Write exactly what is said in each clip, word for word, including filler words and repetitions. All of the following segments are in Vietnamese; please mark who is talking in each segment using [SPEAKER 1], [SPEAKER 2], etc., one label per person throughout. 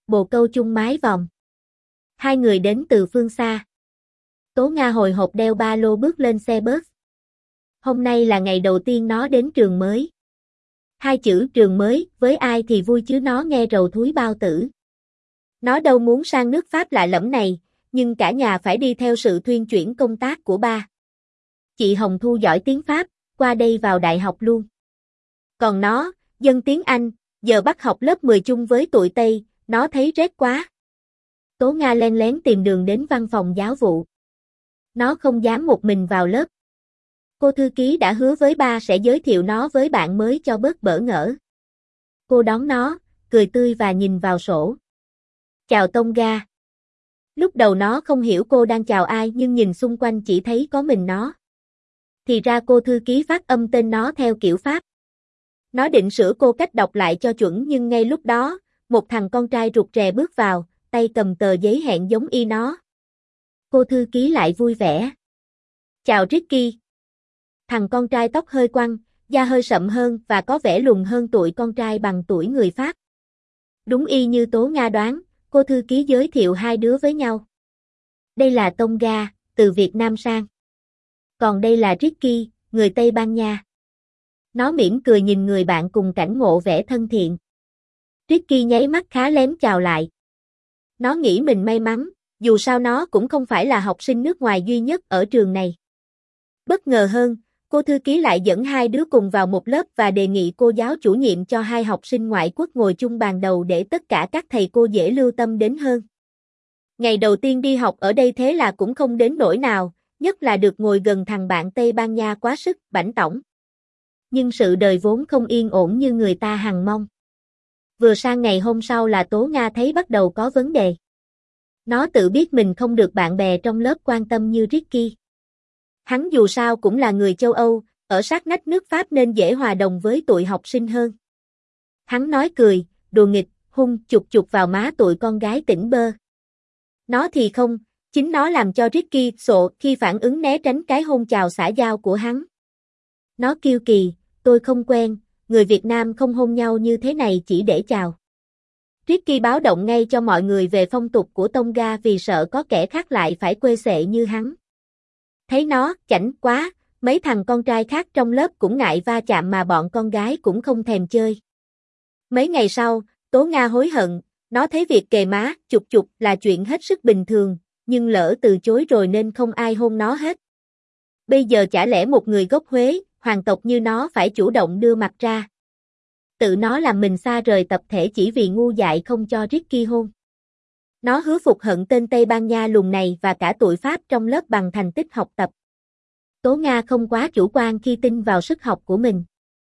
[SPEAKER 1] bồ câu chung mái vòm. Hai người đến từ phương xa. Tố Nga hồi hộp đeo ba lô bước lên xe bus. Hôm nay là ngày đầu tiên nó đến trường mới. Hai chữ trường mới với ai thì vui chứ nó nghe rầu thúi bao tử. Nó đâu muốn sang nước Pháp lạ lẫm này, nhưng cả nhà phải đi theo sự thuyên chuyển công tác của ba. Chị Hồng Thu giỏi tiếng Pháp, qua đây vào đại học luôn. Còn nó, dân tiếng Anh, giờ bắt học lớp mười chung với tụi Tây, nó thấy rét quá. Tố Nga len lén tìm đường đến văn phòng giáo vụ. Nó không dám một mình vào lớp. Cô thư ký đã hứa với ba sẽ giới thiệu nó với bạn mới cho bớt bỡ ngỡ. Cô đón nó, cười tươi và nhìn vào sổ. Chào Tonga. Lúc đầu nó không hiểu cô đang chào ai nhưng nhìn xung quanh chỉ thấy có mình nó. Thì ra cô thư ký phát âm tên nó theo kiểu Pháp. Nó định sửa cô cách đọc lại cho chuẩn nhưng ngay lúc đó, một thằng con trai rụt rè bước vào, tay cầm tờ giấy hẹn giống y nó. Cô thư ký lại vui vẻ. Chào Ricky. Thằng con trai tóc hơi quăn, da hơi sậm hơn và có vẻ lùn hơn tụi con trai bằng tuổi người Pháp. Đúng y như Tố Nga đoán, cô thư ký giới thiệu hai đứa với nhau. Đây là Tonga, từ Việt Nam sang. Còn đây là Ricky, người Tây Ban Nha. Nó mỉm cười nhìn người bạn cùng cảnh ngộ vẻ thân thiện. Ricky nháy mắt khá lém chào lại. Nó nghĩ mình may mắn, dù sao nó cũng không phải là học sinh nước ngoài duy nhất ở trường này. Bất ngờ hơn, cô thư ký lại dẫn hai đứa cùng vào một lớp và đề nghị cô giáo chủ nhiệm cho hai học sinh ngoại quốc ngồi chung bàn đầu để tất cả các thầy cô dễ lưu tâm đến hơn. Ngày đầu tiên đi học ở đây thế là cũng không đến nỗi nào, nhất là được ngồi gần thằng bạn Tây Ban Nha quá sức, bảnh tỏng. Nhưng sự đời vốn không yên ổn như người ta hằng mong. Vừa sang ngày hôm sau là Tố Nga thấy bắt đầu có vấn đề. Nó tự biết mình không được bạn bè trong lớp quan tâm như Ricky. Hắn dù sao cũng là người châu Âu, ở sát nách nước Pháp nên dễ hòa đồng với tụi học sinh hơn. Hắn nói cười, đùa nghịch, hung chụp chụp vào má tụi con gái tỉnh bơ. Nó thì không, chính nó làm cho Ricky sộ khi phản ứng né tránh cái hôn chào xã giao của hắn. Nó kiêu kỳ, tôi không quen, người Việt Nam không hôn nhau như thế này chỉ để chào. Ricky báo động ngay cho mọi người về phong tục của Tonga vì sợ có kẻ khác lại phải quê xệ như hắn. Thấy nó, chảnh quá, mấy thằng con trai khác trong lớp cũng ngại va chạm mà bọn con gái cũng không thèm chơi. Mấy ngày sau, Tố Nga hối hận, nó thấy việc kề má, chụp chụp là chuyện hết sức bình thường, nhưng lỡ từ chối rồi nên không ai hôn nó hết. Bây giờ chả lẽ một người gốc Huế, hoàng tộc như nó phải chủ động đưa mặt ra. Tự nó làm mình xa rời tập thể chỉ vì ngu dại không cho Ricky hôn. Nó hứa phục hận tên Tây Ban Nha lùn này và cả tụi Pháp trong lớp bằng thành tích học tập. Tố Nga không quá chủ quan khi tin vào sức học của mình.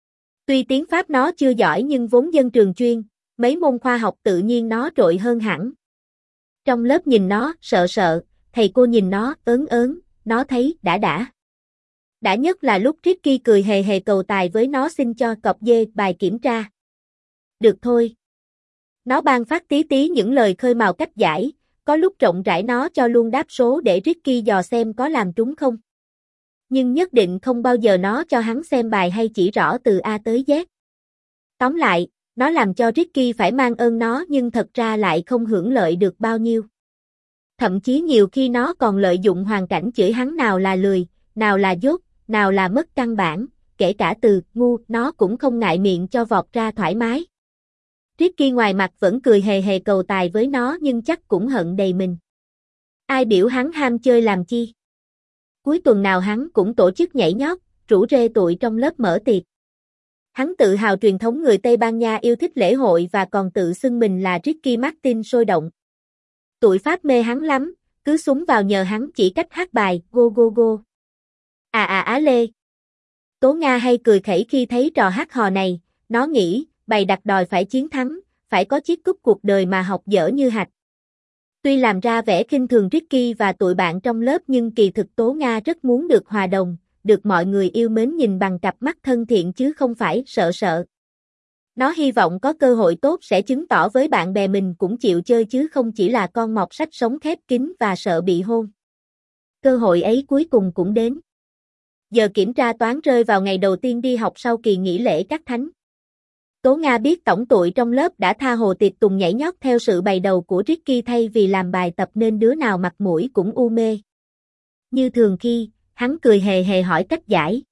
[SPEAKER 1] Tuy tiếng Pháp nó chưa giỏi nhưng vốn dân trường chuyên, mấy môn khoa học tự nhiên nó trội hơn hẳn. Trong lớp nhìn nó sợ sợ, thầy cô nhìn nó ớn ớn, nó thấy đã đã. Đã nhất là lúc Ricky cười hề hề cầu tài với nó xin cho cọp dê bài kiểm tra. Được thôi. Nó ban phát tí tí những lời khơi mào cách giải, có lúc rộng rãi nó cho luôn đáp số để Ricky dò xem có làm trúng không. Nhưng nhất định không bao giờ nó cho hắn xem bài hay chỉ rõ từ A tới Z. Tóm lại, nó làm cho Ricky phải mang ơn nó nhưng thật ra lại không hưởng lợi được bao nhiêu. Thậm chí nhiều khi nó còn lợi dụng hoàn cảnh chửi hắn nào là lười, nào là dốt, nào là mất căn bản, kể cả từ ngu nó cũng không ngại miệng cho vọt ra thoải mái. Ricky ngoài mặt vẫn cười hề hề cầu tài với nó nhưng chắc cũng hận đầy mình. Ai biểu hắn ham chơi làm chi? Cuối tuần nào hắn cũng tổ chức nhảy nhót, rủ rê tụi trong lớp mở tiệc. Hắn tự hào truyền thống người Tây Ban Nha yêu thích lễ hội và còn tự xưng mình là Ricky Martin sôi động. Tụi Pháp mê hắn lắm, cứ súng vào nhờ hắn chỉ cách hát bài Go Go Go. À à á lê. Tố Nga hay cười khẩy khi thấy trò hát hò này, nó nghĩ, bày đặt đòi phải chiến thắng, phải có chiếc cúp cuộc đời mà học dở như hạch. Tuy làm ra vẻ khinh thường Ricky và tụi bạn trong lớp nhưng kỳ thực Tố Nga rất muốn được hòa đồng, được mọi người yêu mến nhìn bằng cặp mắt thân thiện chứ không phải sợ sợ. Nó hy vọng có cơ hội tốt sẽ chứng tỏ với bạn bè mình cũng chịu chơi chứ không chỉ là con mọt sách sống khép kín và sợ bị hôn. Cơ hội ấy cuối cùng cũng đến. Giờ kiểm tra toán rơi vào ngày đầu tiên đi học sau kỳ nghỉ lễ Các Thánh. Tố Nga biết tổng tụi trong lớp đã tha hồ tiệc tùng nhảy nhót theo sự bày đầu của Ricky thay vì làm bài tập nên đứa nào mặt mũi cũng u mê. Như thường khi, hắn cười hề hề hỏi cách giải.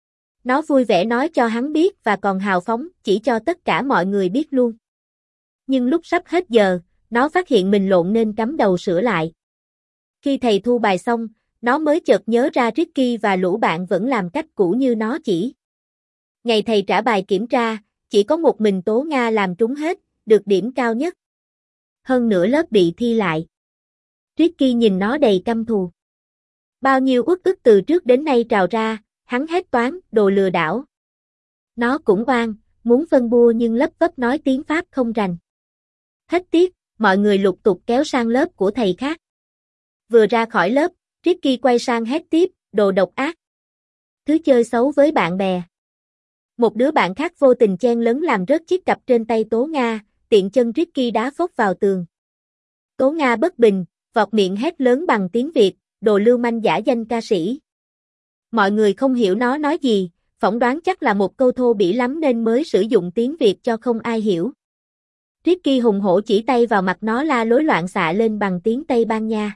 [SPEAKER 1] Nó vui vẻ nói cho hắn biết và còn hào phóng chỉ cho tất cả mọi người biết luôn. Nhưng lúc sắp hết giờ, nó phát hiện mình lộn nên cắm đầu sửa lại. Khi thầy thu bài xong, nó mới chợt nhớ ra Ricky và lũ bạn vẫn làm cách cũ như nó chỉ. Ngày thầy trả bài kiểm tra, chỉ có một mình Tố Nga làm trúng hết, được điểm cao nhất. Hơn nữa lớp bị thi lại. Ricky nhìn nó đầy căm thù. Bao nhiêu uất ức từ trước đến nay trào ra, hắn hét toáng, đồ lừa đảo. Nó cũng oan, muốn phân bua nhưng lấp vấp nói tiếng Pháp không rành. Hết tiết, mọi người lục tục kéo sang lớp của thầy khác. Vừa ra khỏi lớp, Ricky quay sang hét tiếp, đồ độc ác. Thứ chơi xấu với bạn bè. Một đứa bạn khác vô tình chen lấn làm rớt chiếc cặp trên tay Tố Nga, tiện chân Ricky đá phốc vào tường. Tố Nga bất bình, vọt miệng hét lớn bằng tiếng Việt, đồ lưu manh giả danh ca sĩ. Mọi người không hiểu nó nói gì, phỏng đoán chắc là một câu thô bỉ lắm nên mới sử dụng tiếng Việt cho không ai hiểu. Ricky hùng hổ chỉ tay vào mặt nó la lối loạn xạ lên bằng tiếng Tây Ban Nha.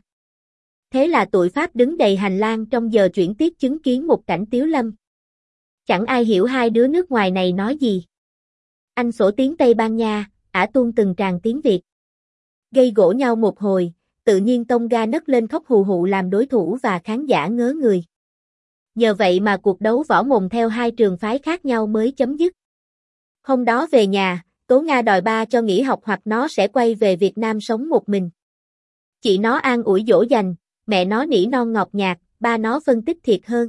[SPEAKER 1] Thế là tụi Pháp đứng đầy hành lang trong giờ chuyển tiết chứng kiến một cảnh tiếu lâm. Chẳng ai hiểu hai đứa nước ngoài này nói gì. Anh sổ tiếng Tây Ban Nha, ả tuôn từng tràng tiếng Việt. Gây gổ nhau một hồi, tự nhiên Tông Ga nấc lên khóc hù hụ làm đối thủ và khán giả ngớ người. Nhờ vậy mà cuộc đấu võ mồm theo hai trường phái khác nhau mới chấm dứt. Hôm đó về nhà, Tố Nga đòi ba cho nghỉ học hoặc nó sẽ quay về Việt Nam sống một mình. Chị nó an ủi dỗ dành, mẹ nó nỉ non ngọt nhạt, ba nó phân tích thiệt hơn.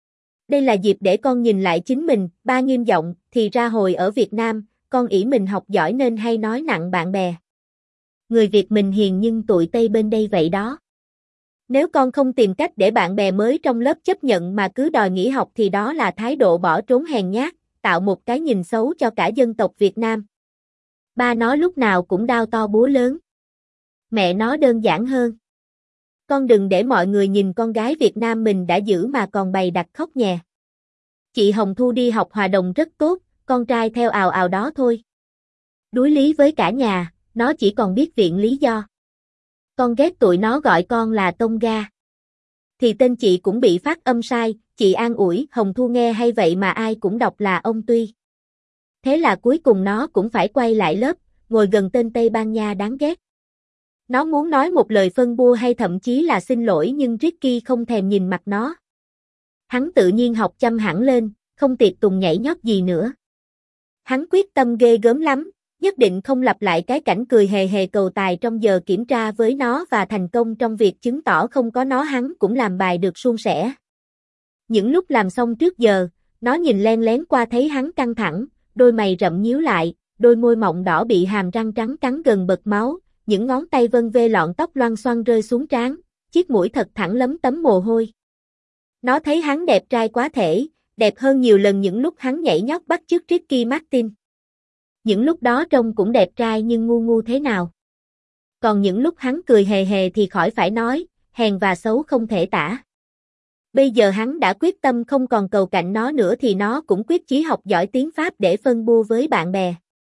[SPEAKER 1] Đây là dịp để con nhìn lại chính mình, ba nghiêm giọng, thì ra hồi ở Việt Nam, con ỷ mình học giỏi nên hay nói nặng bạn bè. Người Việt mình hiền nhưng tụi Tây bên đây vậy đó. Nếu con không tìm cách để bạn bè mới trong lớp chấp nhận mà cứ đòi nghỉ học thì đó là thái độ bỏ trốn hèn nhát, tạo một cái nhìn xấu cho cả dân tộc Việt Nam. Ba nó lúc nào cũng đao to búa lớn. Mẹ nó đơn giản hơn. Con đừng để mọi người nhìn con gái Việt Nam mình đã giữ mà còn bày đặt khóc nhè. Chị Hồng Thu đi học hòa đồng rất tốt, con trai theo ào ào đó thôi. Đối lý với cả nhà, nó chỉ còn biết viện lý do. Con ghét tụi nó gọi con là Tông Ga. Thì tên chị cũng bị phát âm sai, chị an ủi, Hồng Thu nghe hay vậy mà ai cũng đọc là ông Tuy. Thế là cuối cùng nó cũng phải quay lại lớp, ngồi gần tên Tây Ban Nha đáng ghét. Nó muốn nói một lời phân bua hay thậm chí là xin lỗi nhưng Ricky không thèm nhìn mặt nó. Hắn tự nhiên học chăm hẳn lên, không tiệc tùng nhảy nhót gì nữa. Hắn quyết tâm ghê gớm lắm, nhất định không lặp lại cái cảnh cười hề hề cầu tài trong giờ kiểm tra với nó và thành công trong việc chứng tỏ không có nó hắn cũng làm bài được suôn sẻ. Những lúc làm xong trước giờ, nó nhìn len lén qua thấy hắn căng thẳng, đôi mày rậm nhíu lại, đôi môi mọng đỏ bị hàm răng trắng cắn gần bật máu, những ngón tay vân vê lọn tóc loăn xoăn rơi xuống trán, chiếc mũi thật thẳng lấm tấm mồ hôi. Nó thấy hắn đẹp trai quá thể, đẹp hơn nhiều lần những lúc hắn nhảy nhót bắt chước Ricky Martin. Những lúc đó trông cũng đẹp trai nhưng ngu ngu thế nào. Còn những lúc hắn cười hề hề thì khỏi phải nói, hèn và xấu không thể tả. Bây giờ hắn đã quyết tâm không còn cầu cạnh nó nữa thì nó cũng quyết chí học giỏi tiếng Pháp để phân bua với bạn bè.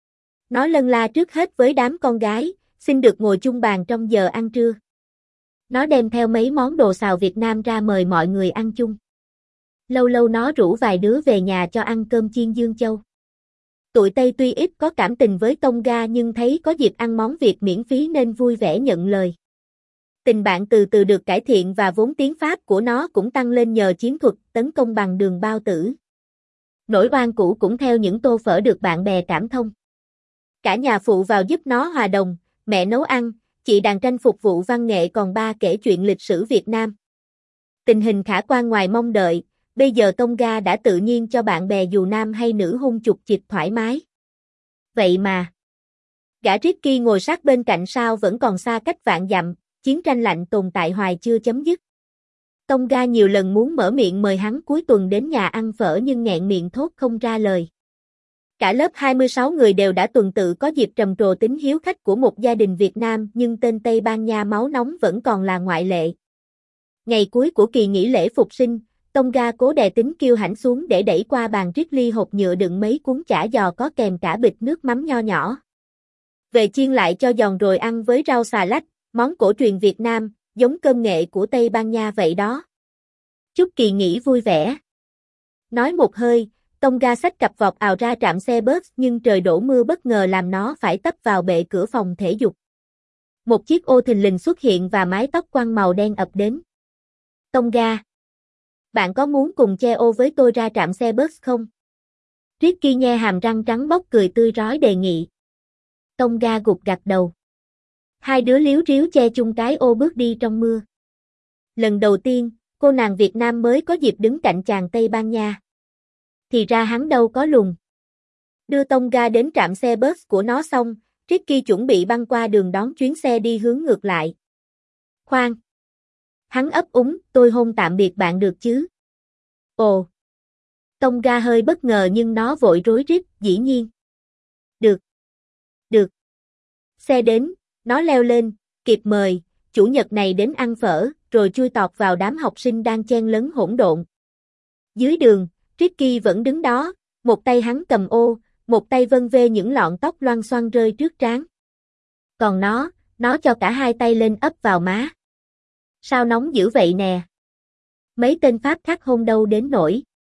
[SPEAKER 1] Nó lân la trước hết với đám con gái, xin được ngồi chung bàn trong giờ ăn trưa. Nó đem theo mấy món đồ xào Việt Nam ra mời mọi người ăn chung. Lâu lâu nó rủ vài đứa về nhà cho ăn cơm chiên Dương Châu. Tụi Tây tuy ít có cảm tình với Tông Ga nhưng thấy có dịp ăn món Việt miễn phí nên vui vẻ nhận lời. Tình bạn từ từ được cải thiện và vốn tiếng Pháp của nó cũng tăng lên nhờ chiến thuật tấn công bằng đường bao tử. Nỗi oan cũ cũng theo những tô phở được bạn bè cảm thông. Cả nhà phụ vào giúp nó hòa đồng, mẹ nấu ăn, chị đàn tranh phục vụ văn nghệ còn ba kể chuyện lịch sử Việt Nam. Tình hình khả quan ngoài mong đợi, bây giờ Tông Ga đã tự nhiên cho bạn bè dù nam hay nữ hung chục chịch thoải mái. Vậy mà, gã Ricky ngồi sát bên cạnh sao vẫn còn xa cách vạn dặm, chiến tranh lạnh tồn tại hoài chưa chấm dứt. Tông Ga nhiều lần muốn mở miệng mời hắn cuối tuần đến nhà ăn phở nhưng nghẹn miệng thốt không ra lời. Cả lớp hai mươi sáu người đều đã tuần tự có dịp trầm trồ tính hiếu khách của một gia đình Việt Nam nhưng tên Tây Ban Nha máu nóng vẫn còn là ngoại lệ. Ngày cuối của kỳ nghỉ lễ Phục sinh, Tonga cố đè tính kiêu hãnh xuống để đẩy qua bàn Ridley hộp nhựa đựng mấy cuốn chả giò có kèm cả bịch nước mắm nho nhỏ. Về chiên lại cho giòn rồi ăn với rau xà lách, món cổ truyền Việt Nam, giống cơm nghệ của Tây Ban Nha vậy đó. Chúc kỳ nghỉ vui vẻ. Nói một hơi, Tonga xách cặp vọt ào ra trạm xe bus nhưng trời đổ mưa bất ngờ làm nó phải tấp vào bệ cửa phòng thể dục. Một chiếc ô thình lình xuất hiện và mái tóc quăn màu đen ập đến. Tonga, bạn có muốn cùng che ô với tôi ra trạm xe bus không? Ricky nhe hàm răng trắng bóc cười tươi rói đề nghị. Tonga gục gặt đầu. Hai đứa líu ríu che chung cái ô bước đi trong mưa. Lần đầu tiên, cô nàng Việt Nam mới có dịp đứng cạnh chàng Tây Ban Nha. Thì ra hắn đâu có lùn. Đưa Tonga đến trạm xe bus của nó xong, Ricky chuẩn bị băng qua đường đón chuyến xe đi hướng ngược lại. Khoan! Hắn ấp úng, tôi hôn tạm biệt bạn được chứ? Ồ! Tonga hơi bất ngờ nhưng nó vội rối rít, dĩ nhiên. Được. Được. Xe đến, nó leo lên, kịp mời, chủ nhật này đến ăn phở, rồi chui tọt vào đám học sinh đang chen lấn hỗn độn. Dưới đường, Ricky vẫn đứng đó, một tay hắn cầm ô, một tay vân vê những lọn tóc loang xoăn rơi trước trán. Còn nó, nó cho cả hai tay lên ấp vào má. Sao nóng dữ vậy nè? Mấy tên Pháp khác hôn đâu đến nổi.